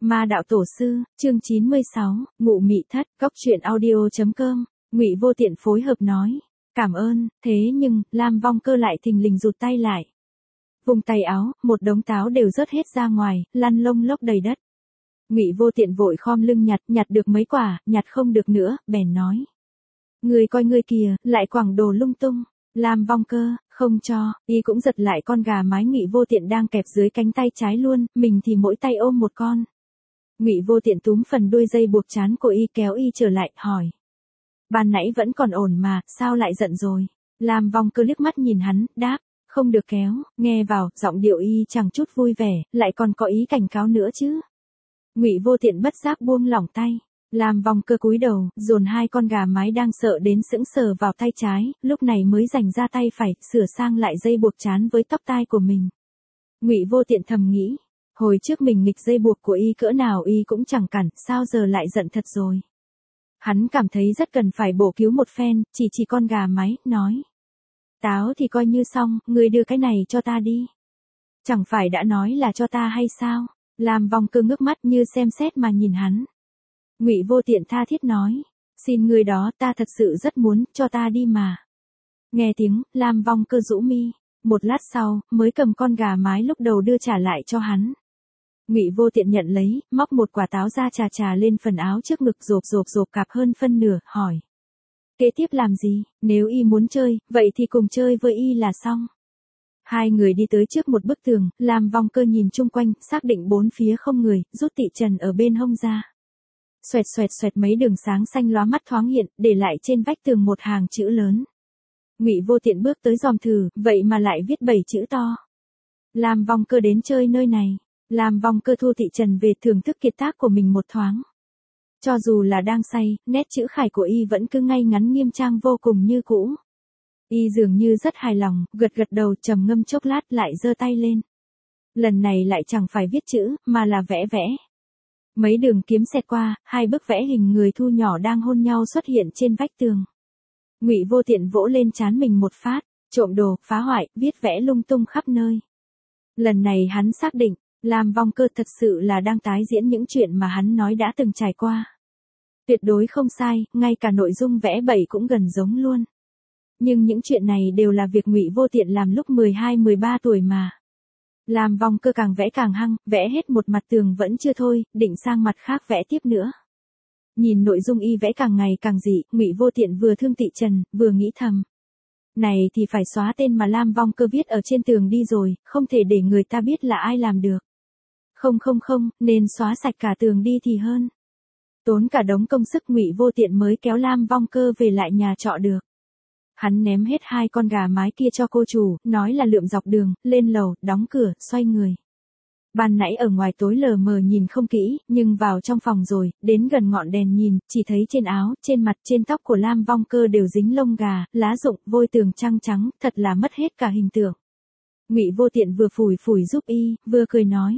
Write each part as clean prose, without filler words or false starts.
Ma đạo tổ sư, chương 96, Ngụ Mị Thất, Cóc truyện audio.com, Ngụy Vô Tiện phối hợp nói, cảm ơn, thế nhưng, Lam Vong Cơ lại thình lình rụt tay lại. Vùng tay áo, một đống táo đều rớt hết ra ngoài, lăn lông lốc đầy đất. Ngụy Vô Tiện vội khom lưng nhặt được mấy quả, nhặt không được nữa, bèn nói. Người coi người kìa, lại quẳng đồ lung tung. Lam Vong Cơ, không cho, y cũng giật lại con gà mái Ngụy Vô Tiện đang kẹp dưới cánh tay trái luôn, mình thì mỗi tay ôm một con. Ngụy Vô Tiện túm phần đuôi dây buộc trán của y kéo y trở lại, hỏi. Ban nãy vẫn còn ổn mà, sao lại giận rồi? Lam Vong Cơ liếc mắt nhìn hắn, đáp, không được kéo, nghe vào, giọng điệu y chẳng chút vui vẻ, lại còn có ý cảnh cáo nữa chứ. Ngụy Vô Tiện bất giác buông lỏng tay. Lam Vong Cơ cúi đầu, dồn hai con gà mái đang sợ đến sững sờ vào tay trái, lúc này mới dành ra tay phải, sửa sang lại dây buộc trán với tóc tai của mình. Ngụy Vô Tiện thầm nghĩ, hồi trước mình nghịch dây buộc của y cỡ nào y cũng chẳng cản, sao giờ lại giận thật rồi. Hắn cảm thấy rất cần phải bổ cứu một phen, chỉ con gà mái, nói. Táo thì coi như xong, ngươi đưa cái này cho ta đi. Chẳng phải đã nói là cho ta hay sao? Lam Vong Cơ ngước mắt như xem xét mà nhìn hắn. Ngụy Vô Tiện tha thiết nói, xin người đó, ta thật sự rất muốn, cho ta đi mà. Nghe tiếng, Lam Vong Cơ rũ mi, một lát sau, mới cầm con gà mái lúc đầu đưa trả lại cho hắn. Ngụy Vô Tiện nhận lấy, móc một quả táo ra chà lên phần áo trước ngực rộp cạp hơn phân nửa, hỏi. Kế tiếp làm gì, nếu y muốn chơi, vậy thì cùng chơi với y là xong. Hai người đi tới trước một bức tường, Lam Vong Cơ nhìn chung quanh, xác định bốn phía không người, rút tị trần ở bên hông ra. Xoẹt mấy đường sáng xanh lóa mắt thoáng hiện, để lại trên vách tường một hàng chữ lớn. Ngụy Vô Tiện bước tới dòm thử, vậy mà lại viết 7 chữ to. Lam Vong Cơ đến chơi nơi này. Lam Vong Cơ thu tị trần về thưởng thức kiệt tác của mình một thoáng. Cho dù là đang say, nét chữ khải của y vẫn cứ ngay ngắn nghiêm trang vô cùng như cũ. Y dường như rất hài lòng, gật đầu trầm ngâm chốc lát lại giơ tay lên. Lần này lại chẳng phải viết chữ, mà là vẽ. Mấy đường kiếm xẹt qua, hai bức vẽ hình người thu nhỏ đang hôn nhau xuất hiện trên vách tường. Ngụy Vô Tiện vỗ lên trán mình một phát, trộm đồ, phá hoại, viết vẽ lung tung khắp nơi. Lần này hắn xác định, Lam Vong Cơ thật sự là đang tái diễn những chuyện mà hắn nói đã từng trải qua. Tuyệt đối không sai, ngay cả nội dung vẽ bậy cũng gần giống luôn. Nhưng những chuyện này đều là việc Ngụy Vô Tiện làm lúc 12-13 tuổi mà. Lam Vong Cơ càng vẽ càng hăng, vẽ hết một mặt tường vẫn chưa thôi, định sang mặt khác vẽ tiếp nữa. Nhìn nội dung y vẽ càng ngày càng dị, Ngụy Vô Tiện vừa thương tị trần, vừa nghĩ thầm. Này thì phải xóa tên mà Lam Vong Cơ viết ở trên tường đi rồi, không thể để người ta biết là ai làm được. Không, nên xóa sạch cả tường đi thì hơn. Tốn cả đống công sức Ngụy Vô Tiện mới kéo Lam Vong Cơ về lại nhà trọ được. Hắn ném hết hai con gà mái kia cho cô chủ, nói là lượm dọc đường, lên lầu, đóng cửa, xoay người. Ban nãy ở ngoài tối lờ mờ nhìn không kỹ, nhưng vào trong phòng rồi, đến gần ngọn đèn nhìn, chỉ thấy trên áo, trên mặt, trên tóc của Lam Vong Cơ đều dính lông gà, lá rụng, vôi tường trăng trắng, thật là mất hết cả hình tượng. Ngụy Vô Tiện vừa phủi giúp y, vừa cười nói.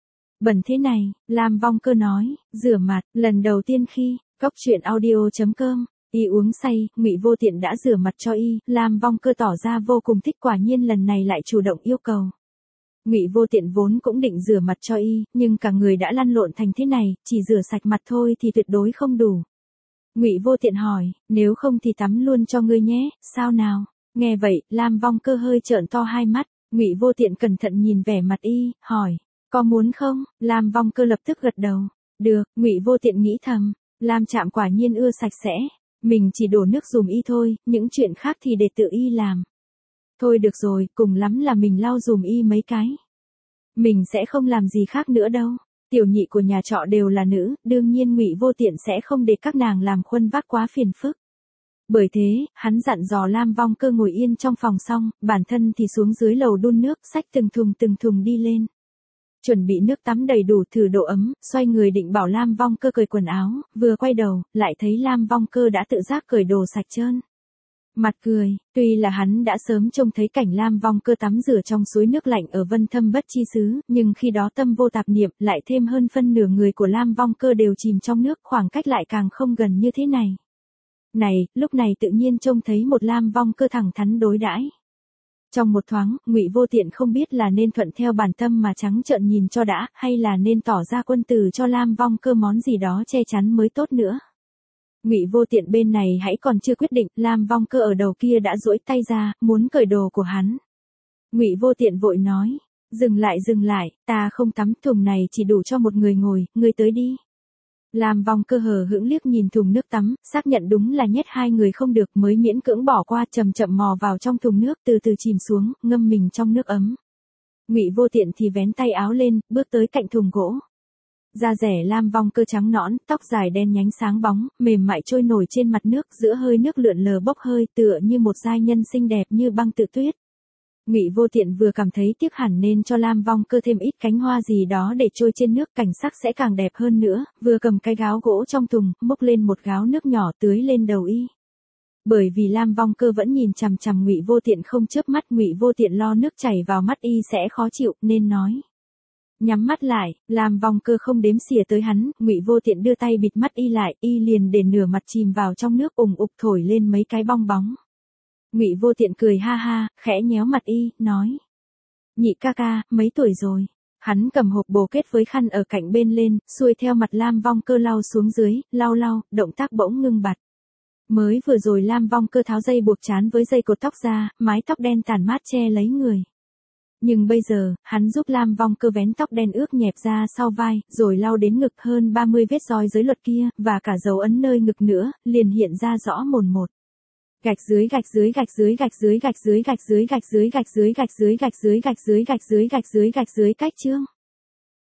Bẩn thế này, Lam Vong Cơ nói, rửa mặt, lần đầu tiên khi, Cóc truyện audio.com. Y uống say, Ngụy Vô Tiện đã rửa mặt cho y, Lam Vong Cơ tỏ ra vô cùng thích, quả nhiên lần này lại chủ động yêu cầu. Ngụy Vô Tiện vốn cũng định rửa mặt cho y, nhưng cả người đã lăn lộn thành thế này, chỉ rửa sạch mặt thôi thì tuyệt đối không đủ. Ngụy Vô Tiện hỏi, nếu không thì tắm luôn cho ngươi nhé, sao nào? Nghe vậy, Lam Vong Cơ hơi trợn to hai mắt, Ngụy Vô Tiện cẩn thận nhìn vẻ mặt y, hỏi, có muốn không? Lam Vong Cơ lập tức gật đầu. Được, Ngụy Vô Tiện nghĩ thầm, Lam Trạm quả nhiên ưa sạch sẽ. Mình chỉ đổ nước dùm y thôi, những chuyện khác thì để tự y làm. Thôi được rồi, cùng lắm là mình lau dùm y mấy cái. Mình sẽ không làm gì khác nữa đâu. Tiểu nhị của nhà trọ đều là nữ, đương nhiên Ngụy Vô Tiện sẽ không để các nàng làm khuân vác quá phiền phức. Bởi thế, hắn dặn dò Lam Vong Cơ ngồi yên trong phòng xong, bản thân thì xuống dưới lầu đun nước, xách từng thùng đi lên. Chuẩn bị nước tắm đầy đủ thử độ ấm, xoay người định bảo Lam Vong Cơ cởi quần áo, vừa quay đầu, lại thấy Lam Vong Cơ đã tự giác cởi đồ sạch trơn. Mặt cười, tuy là hắn đã sớm trông thấy cảnh Lam Vong Cơ tắm rửa trong suối nước lạnh ở Vân Thâm Bất Chi xứ, nhưng khi đó tâm vô tạp niệm, lại thêm hơn phân nửa người của Lam Vong Cơ đều chìm trong nước, khoảng cách lại càng không gần như thế này. Này, lúc này tự nhiên trông thấy một Lam Vong Cơ thẳng thắn đối đãi. Trong một thoáng, Ngụy Vô Tiện không biết là nên thuận theo bản tâm mà trắng trợn nhìn cho đã, hay là nên tỏ ra quân tử cho Lam Vong Cơ món gì đó che chắn mới tốt nữa. Ngụy Vô Tiện bên này hãy còn chưa quyết định, Lam Vong Cơ ở đầu kia đã duỗi tay ra, muốn cởi đồ của hắn. Ngụy Vô Tiện vội nói, dừng lại, ta không tắm, thùng này chỉ đủ cho một người ngồi, ngươi tới đi. Lam Vong Cơ hờ hững liếc nhìn thùng nước tắm, xác nhận đúng là nhét hai người không được mới miễn cưỡng bỏ qua, chậm chậm mò vào trong thùng nước, từ từ chìm xuống, ngâm mình trong nước ấm. Ngụy Vô Tiện thì vén tay áo lên, bước tới cạnh thùng gỗ. Da rẻ Lam Vong Cơ trắng nõn, tóc dài đen nhánh sáng bóng, mềm mại trôi nổi trên mặt nước, giữa hơi nước lượn lờ bốc hơi, tựa như một giai nhân xinh đẹp như băng tự tuyết. Ngụy Vô Tiện vừa cảm thấy tiếc hẳn nên cho Lam Vong Cơ thêm ít cánh hoa gì đó để trôi trên nước, cảnh sắc sẽ càng đẹp hơn nữa, vừa cầm cái gáo gỗ trong thùng, múc lên một gáo nước nhỏ tưới lên đầu y. Bởi vì Lam Vong Cơ vẫn nhìn chằm chằm Ngụy Vô Tiện không chớp mắt, Ngụy Vô Tiện lo nước chảy vào mắt y sẽ khó chịu, nên nói. Nhắm mắt lại, Lam Vong Cơ không đếm xỉa tới hắn, Ngụy Vô Tiện đưa tay bịt mắt y lại, y liền để nửa mặt chìm vào trong nước, ùng ục thổi lên mấy cái bong bóng. Ngụy Vô Tiện cười ha ha, khẽ nhéo mặt y, nói. Nhị ca ca, mấy tuổi rồi? Hắn cầm hộp bồ kết với khăn ở cạnh bên lên, xuôi theo mặt Lam Vong Cơ lau xuống dưới, lau, động tác bỗng ngưng bặt. Mới vừa rồi Lam Vong Cơ tháo dây buộc trán với dây cột tóc ra, mái tóc đen tản mát che lấy người. Nhưng bây giờ, hắn giúp Lam Vong Cơ vén tóc đen ướt nhẹp ra sau vai, rồi lau đến ngực hơn 30 vết roi giới luật kia, và cả dấu ấn nơi ngực nữa, liền hiện ra rõ mồn một. Gạch dưới cách chương.